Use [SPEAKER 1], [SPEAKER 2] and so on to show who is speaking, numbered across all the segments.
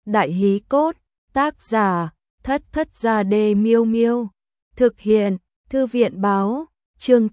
[SPEAKER 1] Đại hí cốt, tác giả, Thất Thất Gia Đê Miêu Miêu. Thực hiện, Thư viện báo, chương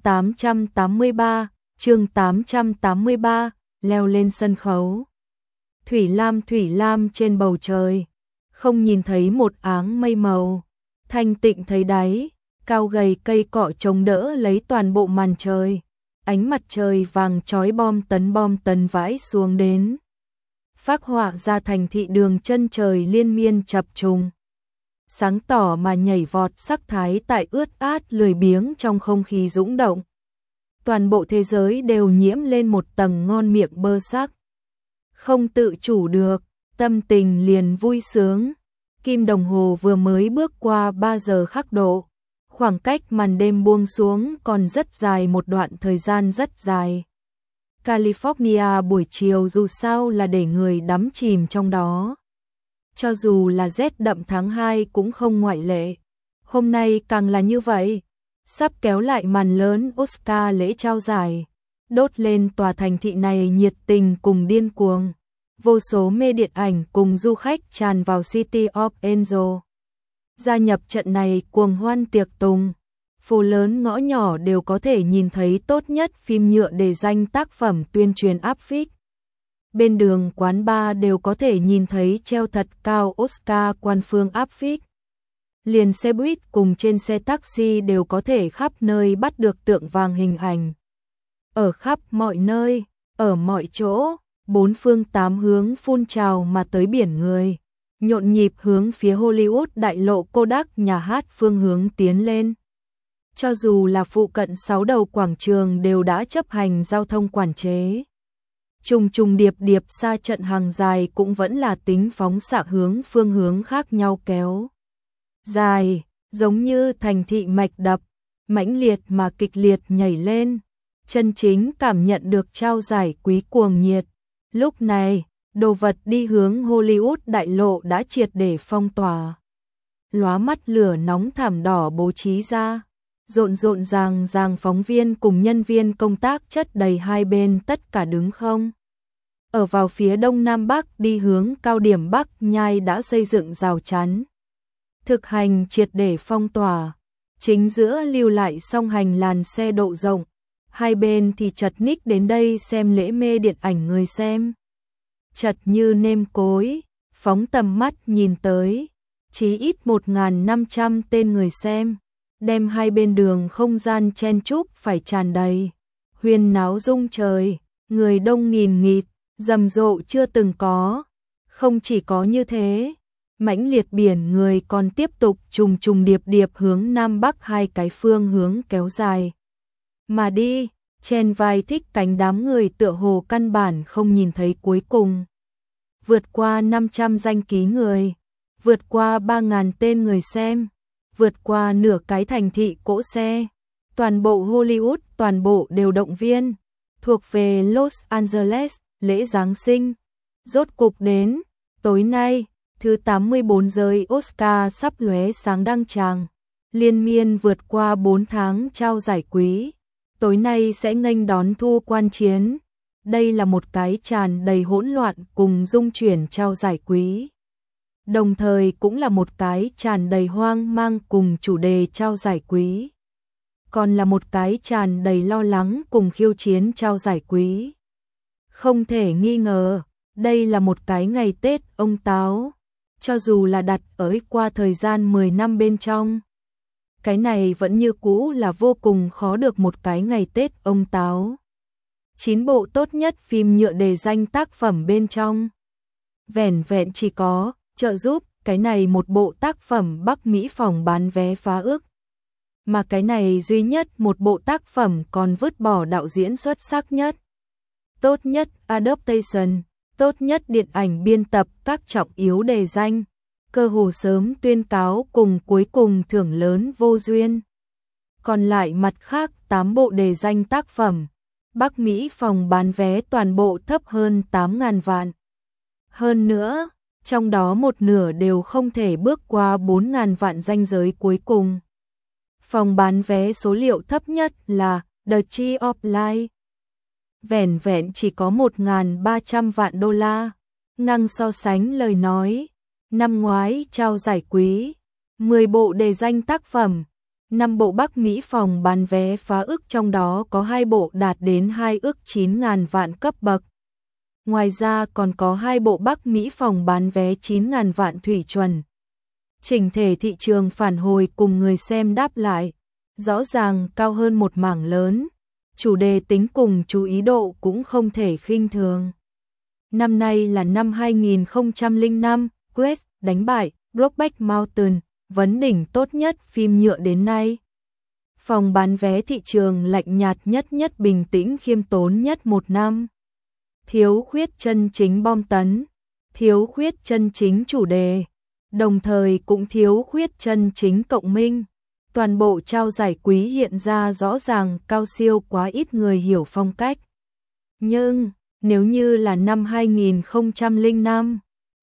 [SPEAKER 1] 883, leo lên sân khấu. Thủy lam trên bầu trời, không nhìn thấy một áng mây màu, thanh tịnh thấy đáy, cao gầy cây cọ chống đỡ lấy toàn bộ màn trời. Ánh mặt trời vàng chói bom tấn vãi xuống đến, phác họa ra thành thị đường chân trời liên miên chập trùng. Sáng tỏ mà nhảy vọt sắc thái tại ướt át lười biếng trong không khí dũng động. Toàn bộ thế giới đều nhiễm lên một tầng ngon miệng bơ sắc. Không tự chủ được, tâm tình liền vui sướng. Kim đồng hồ vừa mới bước qua 3 giờ khắc độ. Khoảng cách màn đêm buông xuống còn rất dài, một đoạn thời gian rất dài. California buổi chiều dù sao là để người đắm chìm trong đó. Cho dù là rét đậm tháng 2 cũng không ngoại lệ. Hôm nay càng là như vậy. Sắp kéo lại màn lớn Oscar lễ trao giải. Đốt lên tòa thành thị này nhiệt tình cùng điên cuồng. Vô số mê điện ảnh cùng du khách tràn vào City of Angel. Gia nhập trận này cuồng hoan tiệc tùng. Phố lớn ngõ nhỏ đều có thể nhìn thấy tốt nhất phim nhựa để danh tác phẩm tuyên truyền áp phích. Bên đường quán bar đều có thể nhìn thấy treo thật cao Oscar quan phương áp phích. Liền xe buýt cùng trên xe taxi đều có thể khắp nơi bắt được tượng vàng hình ảnh. Ở khắp mọi nơi, ở mọi chỗ, bốn phương tám hướng phun trào mà tới biển người. Nhộn nhịp hướng phía Hollywood đại lộ Kodak nhà hát phương hướng tiến lên. Cho dù là phụ cận 6 đầu quảng trường đều đã chấp hành giao thông quản chế. Trùng điệp xa trận hàng dài cũng vẫn là tính phóng xạ hướng phương hướng khác nhau kéo. Dài, giống như thành thị mạch đập, mãnh liệt mà kịch liệt nhảy lên. Chân chính cảm nhận được trao giải quý cuồng nhiệt. Lúc này, đồ vật đi hướng Hollywood đại lộ đã triệt để phong tỏa. Lóa mắt lửa nóng thảm đỏ bố trí ra. Rộn ràng phóng viên cùng nhân viên công tác chất đầy hai bên, tất cả đứng không. Ở vào phía đông nam bắc đi hướng cao điểm Bắc Nhai đã xây dựng rào chắn. Thực hành triệt để phong tỏa. Chính giữa lưu lại song hành làn xe độ rộng. Hai bên thì chật ních đến đây xem lễ mê điện ảnh người xem. Chật như nêm cối, phóng tầm mắt nhìn tới. Chí ít 1.500 tên người xem. Đem hai bên đường không gian chen chúc phải tràn đầy. Huyên náo rung trời, người đông nghìn nghịt, rầm rộ chưa từng có. Không chỉ có như thế, mãnh liệt biển người còn tiếp tục trùng điệp hướng Nam Bắc hai cái phương hướng kéo dài. Mà đi, chen vai thích cánh đám người tựa hồ căn bản không nhìn thấy cuối cùng. Vượt qua 500 danh ký người, vượt qua 3.000 tên người xem. Vượt qua nửa cái thành thị cỗ xe, toàn bộ Hollywood, toàn bộ đều động viên, thuộc về Los Angeles, lễ Giáng sinh. Rốt cục đến, tối nay, thứ 84 giới Oscar sắp lóe sáng đăng tràng, liên miên vượt qua 4 tháng trao giải quý. Tối nay sẽ nghênh đón thu quan chiến. Đây là một cái tràn đầy hỗn loạn cùng dung chuyển trao giải quý. Đồng thời cũng là một cái tràn đầy hoang mang cùng chủ đề trao giải quý. Còn là một cái tràn đầy lo lắng cùng khiêu chiến trao giải quý. Không thể nghi ngờ, đây là một cái ngày Tết ông Táo. Cho dù là đặt ở qua thời gian 10 năm bên trong. Cái này vẫn như cũ là vô cùng khó được một cái ngày Tết ông Táo. 9 bộ tốt nhất phim nhựa đề danh tác phẩm bên trong. Vẻn vẹn chỉ có trợ giúp cái này một bộ tác phẩm Bắc Mỹ phòng bán vé phá ước. Mà cái này duy nhất một bộ tác phẩm còn vứt bỏ đạo diễn xuất sắc nhất. Tốt nhất adaptation, tốt nhất điện ảnh biên tập các trọng yếu đề danh. Cơ hồ sớm tuyên cáo cùng cuối cùng thưởng lớn vô duyên. Còn lại mặt khác 8 bộ đề danh tác phẩm. Bắc Mỹ phòng bán vé toàn bộ thấp hơn 8.000 vạn. Hơn nữa, trong đó một nửa đều không thể bước qua 4.000 vạn ranh giới cuối cùng. Phòng bán vé số liệu thấp nhất là The Tree of Life. Vẻn vẹn chỉ có 1.300 vạn đô la. Ngang so sánh lời nói, Năm ngoái trao giải quý 10 bộ đề danh tác phẩm, 5 bộ Bắc Mỹ phòng bán vé phá ức, trong đó có 2 bộ đạt đến 2 ức 9.000 vạn cấp bậc. Ngoài ra còn có 2 bộ Bắc Mỹ phòng bán vé 9.000 vạn thủy chuẩn. Chỉnh thể thị trường phản hồi cùng người xem đáp lại, rõ ràng cao hơn một mảng lớn. Chủ đề tính cùng chú ý độ cũng không thể khinh thường. Năm nay là năm 2005, Grace đánh bại Brokeback Mountain, vấn đỉnh tốt nhất phim nhựa đến nay. Phòng bán vé thị trường lạnh nhạt nhất bình tĩnh khiêm tốn nhất một năm. Thiếu khuyết chân chính bom tấn, thiếu khuyết chân chính chủ đề, đồng thời cũng thiếu khuyết chân chính cộng minh. Toàn bộ trao giải quý hiện ra rõ ràng cao siêu, quá ít người hiểu phong cách. Nhưng, nếu như là năm 2005,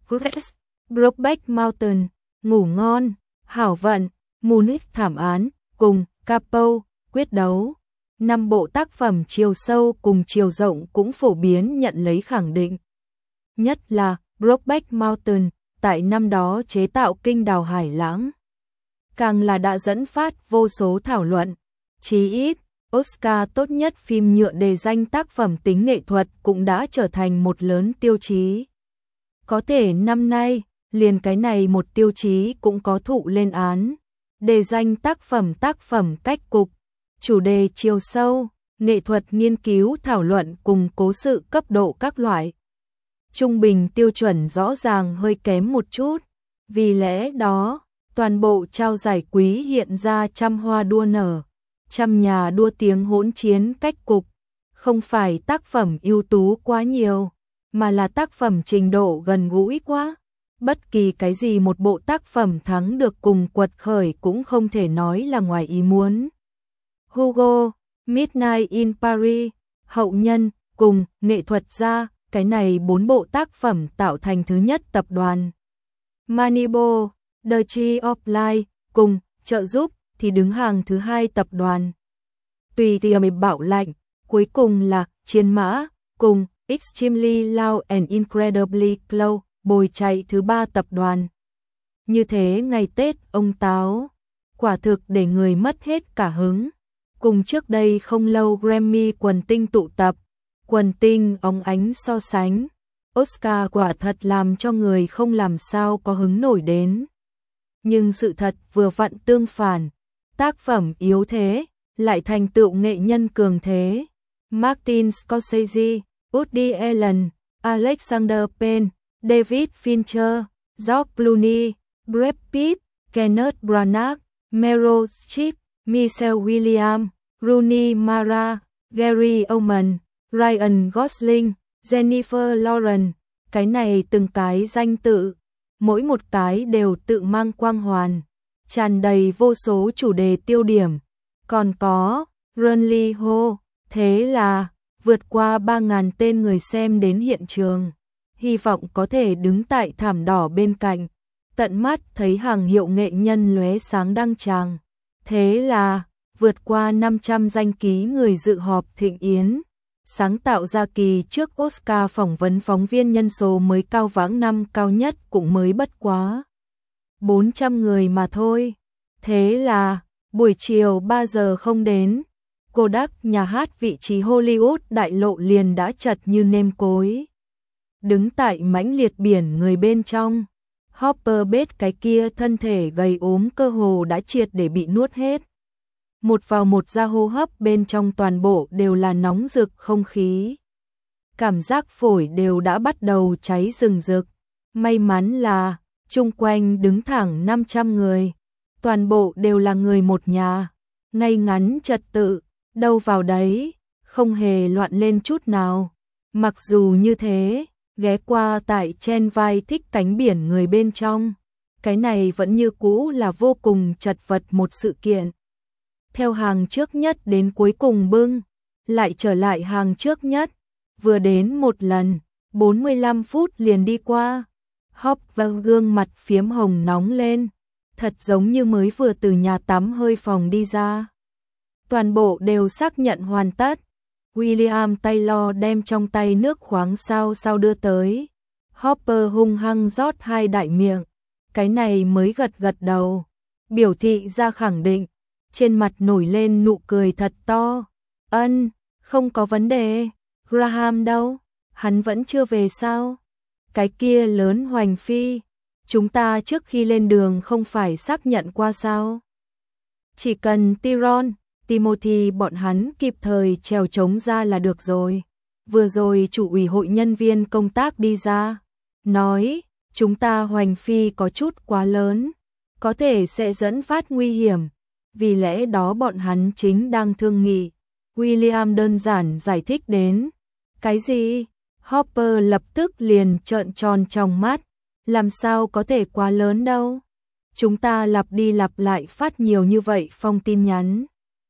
[SPEAKER 1] Brokeback Mountain, Ngủ ngon, Hảo vận, Munich thảm án, cùng Capo, quyết đấu, 5 bộ tác phẩm chiều sâu cùng chiều rộng cũng phổ biến nhận lấy khẳng định. Nhất là Brokeback Mountain, tại năm đó chế tạo kinh đào hải lãng, càng là đã dẫn phát vô số thảo luận. Chí ít, Oscar tốt nhất phim nhựa đề danh tác phẩm tính nghệ thuật cũng đã trở thành một lớn tiêu chí. Có thể năm nay, liền cái này một tiêu chí cũng có thụ lên án. Đề danh tác phẩm cách cục, chủ đề chiều sâu, nghệ thuật nghiên cứu thảo luận cùng cố sự cấp độ các loại. Trung bình tiêu chuẩn rõ ràng hơi kém một chút, vì lẽ đó, toàn bộ trao giải quý hiện ra trăm hoa đua nở, trăm nhà đua tiếng hỗn chiến cách cục, không phải tác phẩm ưu tú quá nhiều, mà là tác phẩm trình độ gần gũi quá. Bất kỳ cái gì một bộ tác phẩm thắng được cùng quật khởi cũng không thể nói là ngoài ý muốn. Hugo, Midnight in Paris, Hậu nhân, cùng nghệ thuật gia, cái này 4 bộ tác phẩm tạo thành thứ nhất tập đoàn. Moneyball, The Tree of Life, cùng trợ giúp thì đứng hàng thứ 2 tập đoàn. Tùy tiệm bảo lạnh, cuối cùng là Chiến mã, cùng Extremely Loud and Incredibly Close, bồi chạy thứ 3 tập đoàn. Như thế ngày Tết ông Táo, quả thực để người mất hết cả hứng. Cùng trước đây không lâu Grammy quần tinh tụ tập, quần tinh óng ánh so sánh, Oscar quả thật làm cho người không làm sao có hứng nổi đến. Nhưng sự thật vừa vặn tương phản, tác phẩm yếu thế, lại thành tựu nghệ nhân cường thế. Martin Scorsese, Woody Allen, Alexander Payne, David Fincher, George Clooney, Brad Pitt, Kenneth Branagh, Meryl Streep, Michelle Williams, Rooney Mara, Gary Oldman, Ryan Gosling, Jennifer Lawrence, cái này từng cái danh tự, mỗi một cái đều tự mang quang hoàn, tràn đầy vô số chủ đề tiêu điểm. Còn có Run Lee Ho, thế là vượt qua 3.000 tên người xem đến hiện trường, hy vọng có thể đứng tại thảm đỏ bên cạnh, tận mắt thấy hàng hiệu nghệ nhân lóe sáng đăng tràng. Thế là vượt qua 500 danh ký người dự họp thịnh yến, sáng tạo ra kỳ trước Oscar phỏng vấn phóng viên nhân số mới cao vãng năm cao nhất cũng mới bất quá 400 người mà thôi. Thế là buổi chiều 3 giờ không đến, Kodak nhà hát vị trí Hollywood đại lộ liền đã chật như nêm cối. Đứng tại mãnh liệt biển người bên trong, Hopper Bates cái kia thân thể gầy ốm cơ hồ đã triệt để bị nuốt hết. Một vào một ra hô hấp bên trong toàn bộ đều là nóng rực không khí. Cảm giác phổi đều đã bắt đầu cháy rừng rực. May mắn là chung quanh đứng thẳng 500 người, toàn bộ đều là người một nhà, ngay ngắn trật tự, đâu vào đấy, không hề loạn lên chút nào. Mặc dù như thế, ghé qua tại trên vai thích cánh biển người bên trong, cái này vẫn như cũ là vô cùng chật vật một sự kiện. Theo hàng trước nhất đến cuối cùng bưng, lại trở lại hàng trước nhất, vừa đến một lần, 45 phút liền đi qua. Hopper gương mặt phiếm hồng nóng lên, thật giống như mới vừa từ nhà tắm hơi phòng đi ra. Toàn bộ đều xác nhận hoàn tất. William Taylor đem trong tay nước khoáng sao đưa tới. Hopper hung hăng rót 2 đại miệng, cái này mới gật gật đầu, biểu thị ra khẳng định, trên mặt nổi lên nụ cười thật to. Không có vấn đề. Graham đâu? Hắn vẫn chưa về sao? Cái kia lớn hoành phi, chúng ta trước khi lên đường không phải xác nhận qua sao? Chỉ cần Tyrone, Timothy bọn hắn kịp thời trèo trống ra là được rồi. Vừa rồi chủ ủy hội nhân viên công tác đi ra, nói, chúng ta hoành phi có chút quá lớn, có thể sẽ dẫn phát nguy hiểm. Vì lẽ đó bọn hắn chính đang thương nghị. William đơn giản giải thích đến. Cái gì? Hopper lập tức liền trợn tròn trong mắt. Làm sao có thể quá lớn đâu? Chúng ta lặp đi lặp lại phát nhiều như vậy phong tin nhắn.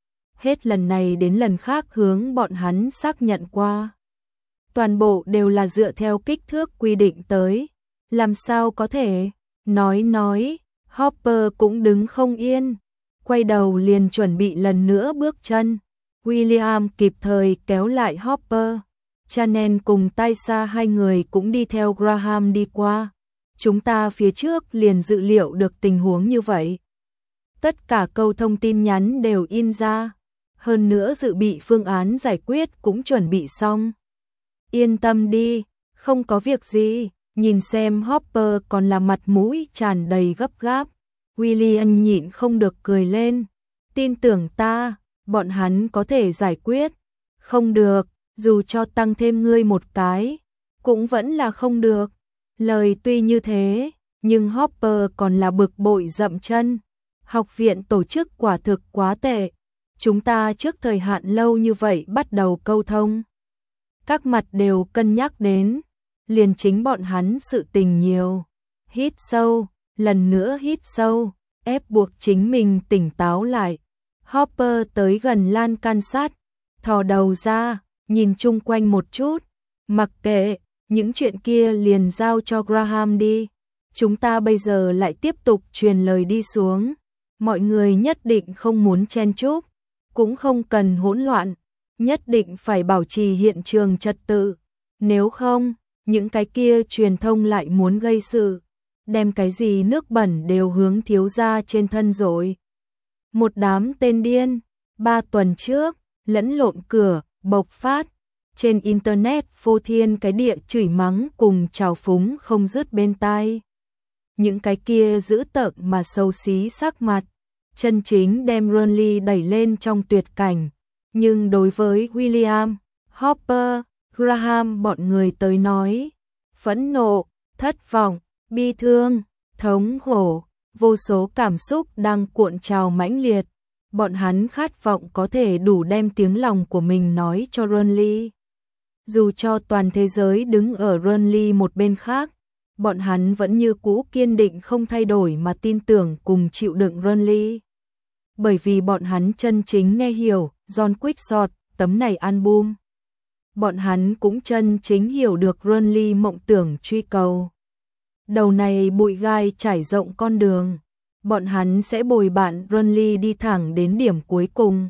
[SPEAKER 1] Hết lần này đến lần khác hướng bọn hắn xác nhận qua. Toàn bộ đều là dựa theo kích thước quy định tới. Làm sao có thể? Nói, Hopper cũng đứng không yên. Quay đầu liền chuẩn bị lần nữa bước chân. William kịp thời kéo lại Hopper. Chanel cùng Tysa hai người cũng đi theo Graham đi qua. Chúng ta phía trước liền dự liệu được tình huống như vậy. Tất cả câu thông tin nhắn đều in ra. Hơn nữa dự bị phương án giải quyết cũng chuẩn bị xong. Yên tâm đi, không có việc gì. Nhìn xem Hopper còn là mặt mũi tràn đầy gấp gáp. William nhịn không được cười lên. Tin tưởng ta, bọn hắn có thể giải quyết. Không được, dù cho tăng thêm ngươi một cái, cũng vẫn là không được. Lời tuy như thế, nhưng Hopper còn là bực bội dậm chân. Học viện tổ chức quả thực quá tệ. Chúng ta trước thời hạn lâu như vậy bắt đầu câu thông. Các mặt đều cân nhắc đến, liền chính bọn hắn sự tình nhiều. Hít sâu, lần nữa hít sâu, ép buộc chính mình tỉnh táo lại. Hopper tới gần lan can sắt, thò đầu ra, nhìn chung quanh một chút. Mặc kệ, những chuyện kia liền giao cho Graham đi. Chúng ta bây giờ lại tiếp tục truyền lời đi xuống. Mọi người nhất định không muốn chen chúc, cũng không cần hỗn loạn, nhất định phải bảo trì hiện trường trật tự. Nếu không, những cái kia truyền thông lại muốn gây sự, đem cái gì nước bẩn đều hướng thiếu gia trên thân rồi. Một đám tên điên, 3 tuần trước, lẫn lộn cửa, bộc phát. Trên internet phô thiên cái địa chửi mắng cùng trào phúng không dứt bên tai. Những cái kia dữ tợn mà xấu xí sắc mặt, chân chính đem Ronly đẩy lên trong tuyệt cảnh. Nhưng đối với William, Hopper, Graham bọn người tới nói, phẫn nộ, thất vọng, bi thương, thống khổ, vô số cảm xúc đang cuộn trào mãnh liệt. Bọn hắn khát vọng có thể đủ đem tiếng lòng của mình nói cho Ronly. Dù cho toàn thế giới đứng ở Ronly một bên khác, bọn hắn vẫn như cũ kiên định không thay đổi mà tin tưởng cùng chịu đựng Ronly. Bởi vì bọn hắn chân chính nghe hiểu John Quickshot tấm này album. Bọn hắn cũng chân chính hiểu được Ronly mộng tưởng truy cầu. Đầu này bụi gai trải rộng con đường, bọn hắn sẽ bồi bạn Ronly đi thẳng đến điểm cuối cùng.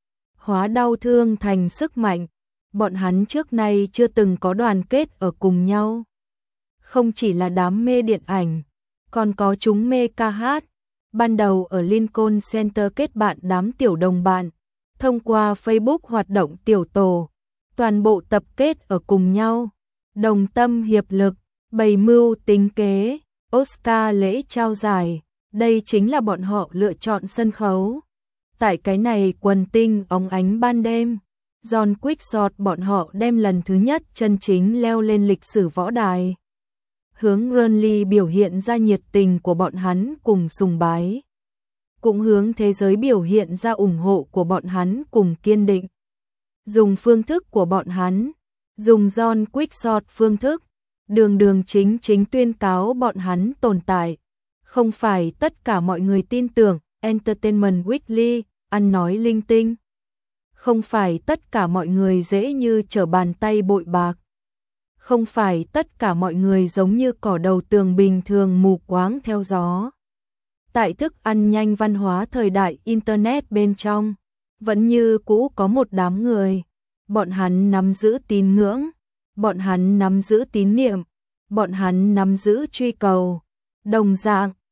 [SPEAKER 1] Hóa đau thương thành sức mạnh, bọn hắn trước nay chưa từng có đoàn kết ở cùng nhau. Không chỉ là đám mê điện ảnh, còn có chúng mê ca hát. Ban đầu ở Lincoln Center kết bạn đám tiểu đồng bạn, thông qua Facebook hoạt động tiểu tổ, toàn bộ tập kết ở cùng nhau, đồng tâm hiệp lực, bày mưu tính kế, Oscar lễ trao giải, đây chính là bọn họ lựa chọn sân khấu. Tại cái này quần tinh óng ánh ban đêm, John Quickshot bọn họ đem lần thứ nhất chân chính leo lên lịch sử võ đài. Hướng Ronly biểu hiện ra nhiệt tình của bọn hắn cùng sùng bái. Cũng hướng thế giới biểu hiện ra ủng hộ của bọn hắn cùng kiên định. Dùng phương thức của bọn hắn, dùng John Quickshot phương thức, đường chính tuyên cáo bọn hắn tồn tại. Không phải tất cả mọi người tin tưởng Entertainment Weekly, ăn nói linh tinh. Không phải tất cả mọi người dễ như trở bàn tay bội bạc. Không phải tất cả mọi người giống như cỏ đầu tường bình thường mù quáng theo gió. Tại thức ăn nhanh văn hóa thời đại Internet bên trong, vẫn như cũ có một đám người. Bọn hắn nắm giữ tín ngưỡng, bọn hắn nắm giữ tín niệm, bọn hắn nắm giữ truy cầu. Đồng dạng,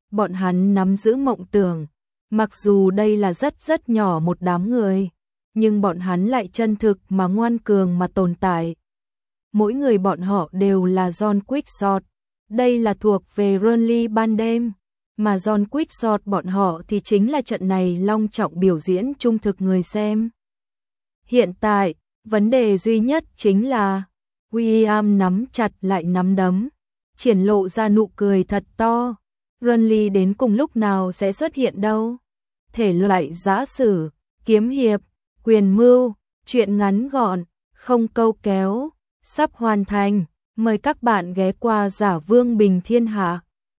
[SPEAKER 1] bọn hắn nắm giữ mộng tưởng. Mặc dù đây là rất nhỏ một đám người, nhưng bọn hắn lại chân thực mà ngoan cường mà tồn tại. Mỗi người bọn họ đều là John Quixote. Đây là thuộc về Burnley ban đêm, mà John Quixote bọn họ thì chính là trận này long trọng biểu diễn trung thực người xem. Hiện tại, vấn đề duy nhất chính là William nắm chặt lại nắm đấm, triển lộ ra nụ cười thật to. Burnley đến cùng lúc nào sẽ xuất hiện đâu? Thể loại giã sử, kiếm hiệp, quyền mưu, truyện ngắn gọn, không câu kéo, sắp hoàn thành. Mời các bạn ghé qua Giả Vương Bình Thiên Hạ.